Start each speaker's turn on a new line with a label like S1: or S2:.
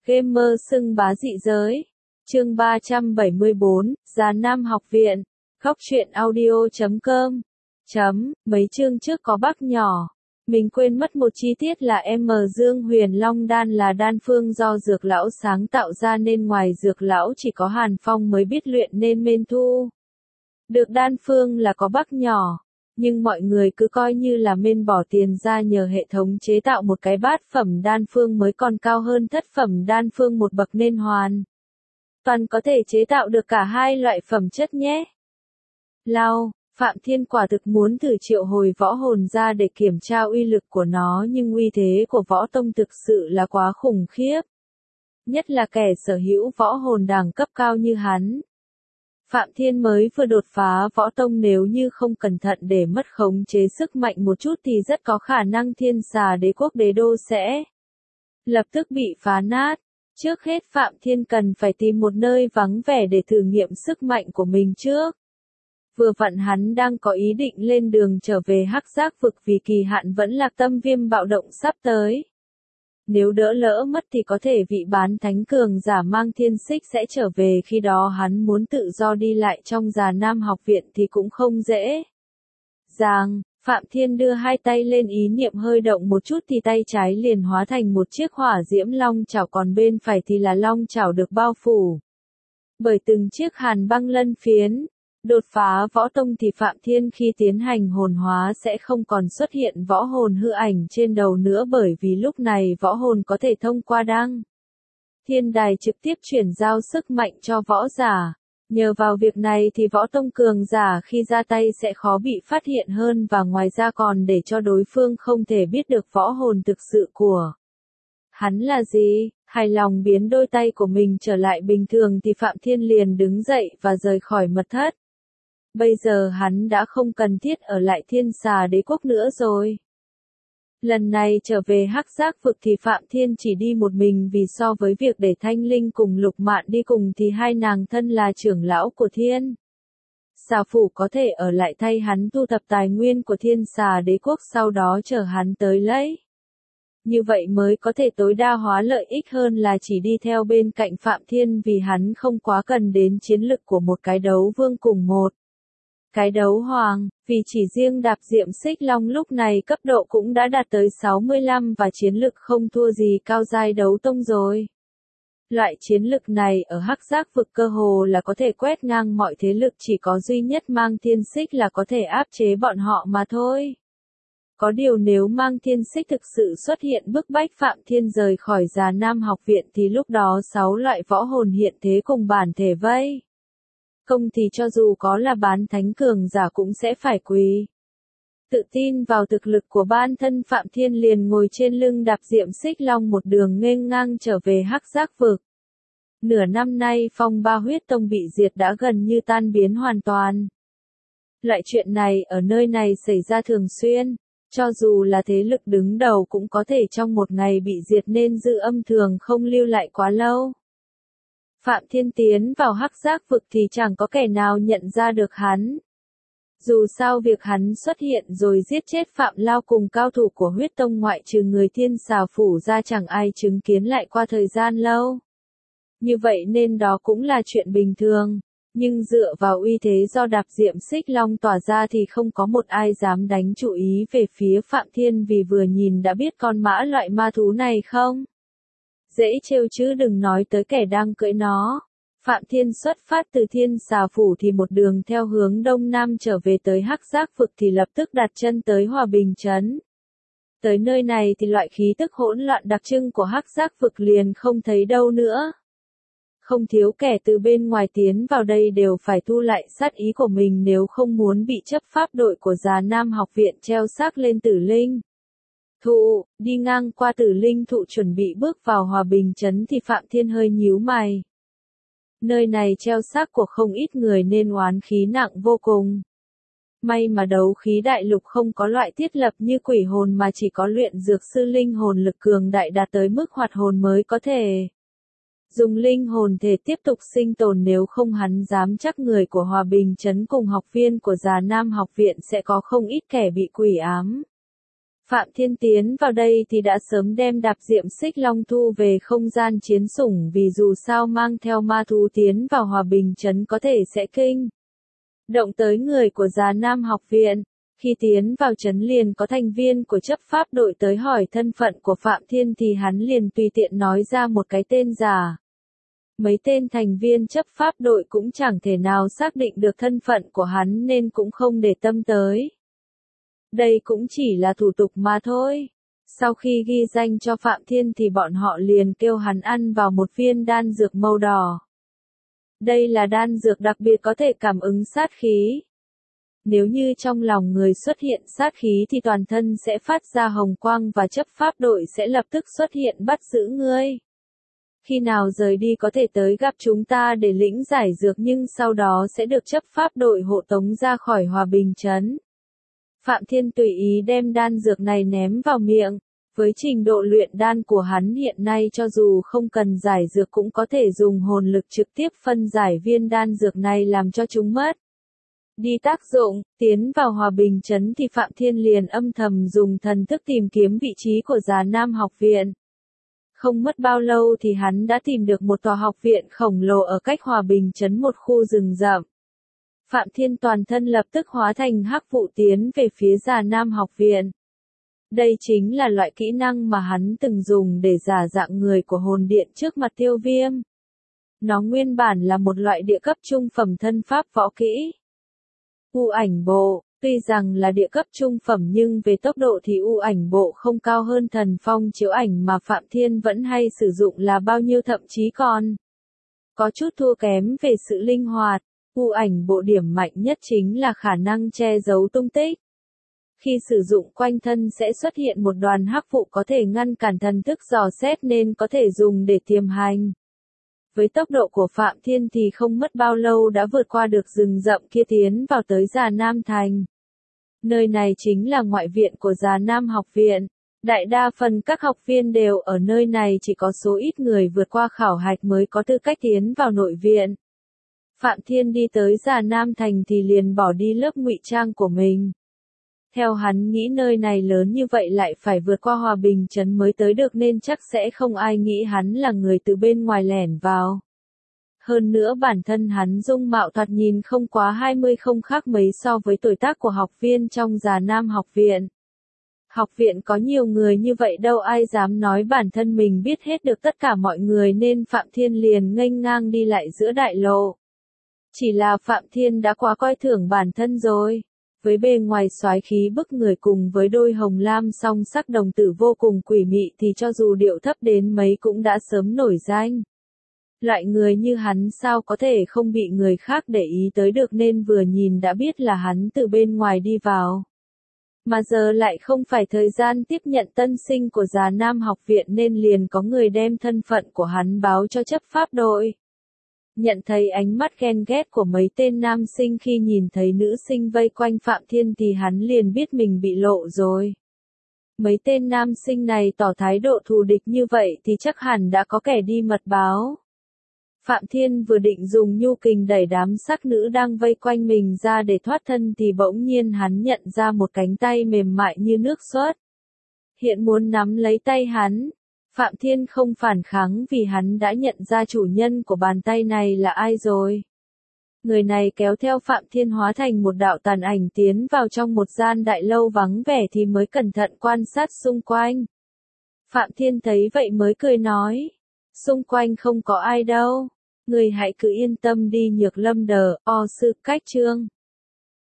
S1: Gamer xưng bá dị giới. Chương 374, Già Nam học viện. Góc truyện audio.com. Mấy chương trước có bác nhỏ. Mình quên mất một chi tiết là Dương Huyền Long đan là đan phương do dược lão sáng tạo ra nên ngoài dược lão chỉ có Hàn Phong mới biết luyện nên men thu. Được đan phương là có bác nhỏ. Nhưng mọi người cứ coi như là men bỏ tiền ra nhờ hệ thống chế tạo một cái bát phẩm đan phương mới còn cao hơn thất phẩm đan phương một bậc nên hoàn toàn có thể chế tạo được cả hai loại phẩm chất nhé. Phạm Thiên quả thực muốn thử triệu hồi võ hồn ra để kiểm tra uy lực của nó nhưng uy thế của võ tông thực sự là quá khủng khiếp. Nhất là kẻ sở hữu võ hồn đẳng cấp cao như hắn. Phạm Thiên mới vừa đột phá võ tông nếu như không cẩn thận để mất khống chế sức mạnh một chút thì rất có khả năng Thiên Xà Đế quốc đế đô sẽ lập tức bị phá nát. Trước hết Phạm Thiên cần phải tìm một nơi vắng vẻ để thử nghiệm sức mạnh của mình trước. Vừa vặn hắn đang có ý định lên đường trở về Hắc Giác vực vì kỳ hạn vẫn lạc tâm viêm bạo động sắp tới. Nếu đỡ lỡ mất thì có thể vị bán thánh cường giả mang thiên xích sẽ trở về, khi đó hắn muốn tự do đi lại trong Già Nam học viện thì cũng không dễ dàng. Phạm Thiên đưa hai tay lên, ý niệm hơi động một chút thì tay trái liền hóa thành một chiếc hỏa diễm long chảo, còn bên phải thì là long chảo được bao phủ bởi từng chiếc hàn băng lân phiến. Đột phá võ tông thì Phạm Thiên khi tiến hành hồn hóa sẽ không còn xuất hiện võ hồn hư ảnh trên đầu nữa, bởi vì lúc này võ hồn có thể thông qua đăng thiên đài trực tiếp chuyển giao sức mạnh cho võ giả. Nhờ vào việc này thì võ tông cường giả khi ra tay sẽ khó bị phát hiện hơn, và ngoài ra còn để cho đối phương không thể biết được võ hồn thực sự của hắn là gì. Hài lòng biến đôi tay của mình trở lại bình thường thì Phạm Thiên liền đứng dậy và rời khỏi mật thất. Bây giờ hắn đã không cần thiết ở lại Thiên Xà Đế quốc nữa rồi. Lần này trở về Hắc Giác vực thì Phạm Thiên chỉ đi một mình, vì so với việc để Thanh Linh cùng Lục Mạn đi cùng thì hai nàng thân là trưởng lão của Thiên Xà phủ có thể ở lại thay hắn thu thập tài nguyên của Thiên Xà Đế quốc, sau đó chờ hắn tới lấy. Như vậy mới có thể tối đa hóa lợi ích hơn là chỉ đi theo bên cạnh Phạm Thiên, vì hắn không quá cần đến chiến lực của một cái đấu vương cùng một cái đấu hoàng, vì chỉ riêng đạp diệm xích long lúc này cấp độ cũng đã đạt tới 65 và chiến lực không thua gì cao giai đấu tông rồi. Loại chiến lực này ở Hắc Giác vực cơ hồ là có thể quét ngang mọi thế lực, chỉ có duy nhất mang thiên xích là có thể áp chế bọn họ mà thôi. Có điều nếu mang thiên xích thực sự xuất hiện bức bách Phạm Thiên rời khỏi Già Nam học viện thì lúc đó 6 loại võ hồn hiện thế cùng bản thể vây công thì cho dù có là bán thánh cường giả cũng sẽ phải quỳ. Tự tin vào thực lực của bản thân, Phạm Thiên liền ngồi trên lưng đạp diệm xích long một đường nghênh ngang trở về Hắc Giác vực. Nửa năm nay phong ba huyết tông bị diệt đã gần như tan biến hoàn toàn. Loại chuyện này ở nơi này xảy ra thường xuyên. Cho dù là thế lực đứng đầu cũng có thể trong một ngày bị diệt, nên dư âm thường không lưu lại quá lâu. Phạm Thiên tiến vào Hắc Giác vực thì chẳng có kẻ nào nhận ra được hắn. Dù sao việc hắn xuất hiện rồi giết chết Phạm Lao cùng cao thủ của huyết tông ngoại trừ người Thiên Xà phủ ra chẳng ai chứng kiến lại qua thời gian lâu. Như vậy nên đó cũng là chuyện bình thường. Nhưng dựa vào uy thế do đạp diệm xích long tỏa ra thì không có một ai dám đánh chú ý về phía Phạm Thiên, vì vừa nhìn đã biết con mã loại ma thú này không dễ trêu chứ đừng nói tới kẻ đang cưỡi nó. Phạm Thiên xuất phát từ Thiên Xà phủ thì một đường theo hướng đông nam trở về tới Hắc Giác vực thì lập tức đặt chân tới Hòa Bình trấn. Tới nơi này thì loại khí tức hỗn loạn đặc trưng của Hắc Giác vực liền không thấy đâu nữa. Không thiếu kẻ từ bên ngoài tiến vào đây đều phải thu lại sát ý của mình nếu không muốn bị chấp pháp đội của Già Nam học viện treo xác lên Tử Linh thụ. Đi ngang qua Tử Linh thụ chuẩn bị bước vào Hòa Bình trấn thì Phạm Thiên hơi nhíu mày. Nơi này treo xác của không ít người nên oán khí nặng vô cùng. May mà đấu khí đại lục không có loại thiết lập như quỷ hồn mà chỉ có luyện dược sư linh hồn lực cường đại đạt tới mức hoạt hồn mới có thể dùng linh hồn thể tiếp tục sinh tồn, nếu không hắn dám chắc người của Hòa Bình trấn cùng học viên của Già Nam học viện sẽ có không ít kẻ bị quỷ ám. Phạm Thiên tiến vào đây thì đã sớm đem đạp diệm xích long thu về không gian chiến sủng, vì dù sao mang theo ma thú tiến vào Hòa Bình Trấn có thể sẽ kinh động tới người của Già Nam học viện. Khi tiến vào trấn liền có thành viên của chấp pháp đội tới hỏi thân phận của Phạm Thiên thì hắn liền tùy tiện nói ra một cái tên giả. Mấy tên thành viên chấp pháp đội cũng chẳng thể nào xác định được thân phận của hắn nên cũng không để tâm tới. Đây cũng chỉ là thủ tục mà thôi. Sau khi ghi danh cho Phạm Thiên thì bọn họ liền kêu hắn ăn vào một viên đan dược màu đỏ. Đây là đan dược đặc biệt có thể cảm ứng sát khí. Nếu như trong lòng người xuất hiện sát khí thì toàn thân sẽ phát ra hồng quang và chấp pháp đội sẽ lập tức xuất hiện bắt giữ ngươi. Khi nào rời đi có thể tới gặp chúng ta để lĩnh giải dược, nhưng sau đó sẽ được chấp pháp đội hộ tống ra khỏi Hòa Bình Trấn. Phạm Thiên tùy ý đem đan dược này ném vào miệng. Với trình độ luyện đan của hắn hiện nay cho dù không cần giải dược cũng có thể dùng hồn lực trực tiếp phân giải viên đan dược này làm cho chúng mất đi tác dụng. Tiến vào Hòa Bình Trấn thì Phạm Thiên liền âm thầm dùng thần thức tìm kiếm vị trí của Già Nam học viện. Không mất bao lâu thì hắn đã tìm được một tòa học viện khổng lồ ở cách Hòa Bình Trấn một khu rừng rậm. Phạm Thiên toàn thân lập tức hóa thành hắc vụ tiến về phía Già Nam học viện. Đây chính là loại kỹ năng mà hắn từng dùng để giả dạng người của hồn điện trước mặt Tiêu Viêm. Nó nguyên bản là một loại địa cấp trung phẩm thân pháp võ kỹ. U ảnh bộ, tuy rằng là địa cấp trung phẩm nhưng về tốc độ thì u ảnh bộ không cao hơn thần phong chiếu ảnh mà Phạm Thiên vẫn hay sử dụng là bao nhiêu, thậm chí còn có chút thua kém về sự linh hoạt. U ảnh bộ điểm mạnh nhất chính là khả năng che giấu tung tích. Khi sử dụng quanh thân sẽ xuất hiện một đoàn hắc vụ có thể ngăn cản thần thức dò xét nên có thể dùng để tiềm hành. Với tốc độ của Phạm Thiên thì không mất bao lâu đã vượt qua được rừng rậm kia tiến vào tới Già Nam Thành. Nơi này chính là ngoại viện của Già Nam học viện. Đại đa phần các học viên đều ở nơi này, chỉ có số ít người vượt qua khảo hạch mới có tư cách tiến vào nội viện. Phạm Thiên đi tới Già Nam Thành thì liền bỏ đi lớp ngụy trang của mình. Theo hắn nghĩ nơi này lớn như vậy lại phải vượt qua Hòa Bình Trấn mới tới được nên chắc sẽ không ai nghĩ hắn là người từ bên ngoài lẻn vào. Hơn nữa bản thân hắn dung mạo thoạt nhìn không quá 20, không khác mấy so với tuổi tác của học viên trong Già Nam học viện. Học viện có nhiều người như vậy đâu ai dám nói bản thân mình biết hết được tất cả mọi người nên Phạm Thiên liền nghênh ngang đi lại giữa đại lộ. Chỉ là Phạm Thiên đã quá coi thường bản thân rồi. Với bề ngoài soái khí bức người cùng với đôi hồng lam song sắc đồng tử vô cùng quỷ mị thì cho dù điệu thấp đến mấy cũng đã sớm nổi danh. Loại người như hắn sao có thể không bị người khác để ý tới được, nên vừa nhìn đã biết là hắn từ bên ngoài đi vào. Mà giờ lại không phải thời gian tiếp nhận tân sinh của Già Nam học viện nên liền có người đem thân phận của hắn báo cho chấp pháp đội. Nhận thấy ánh mắt ghen ghét của mấy tên nam sinh khi nhìn thấy nữ sinh vây quanh Phạm Thiên thì hắn liền biết mình bị lộ rồi. Mấy tên nam sinh này tỏ thái độ thù địch như vậy thì chắc hẳn đã có kẻ đi mật báo. Phạm Thiên vừa định dùng nhu kình đẩy đám sắc nữ đang vây quanh mình ra để thoát thân thì bỗng nhiên hắn nhận ra một cánh tay mềm mại như nước xuất hiện muốn nắm lấy tay hắn. Phạm Thiên không phản kháng vì hắn đã nhận ra chủ nhân của bàn tay này là ai rồi. Người này kéo theo Phạm Thiên hóa thành một đạo tàn ảnh tiến vào trong một gian đại lâu vắng vẻ thì mới cẩn thận quan sát xung quanh. Phạm Thiên thấy vậy mới cười nói, xung quanh không có ai đâu, người hãy cứ yên tâm đi. Nhược Lâm đờ, o sư cách chương.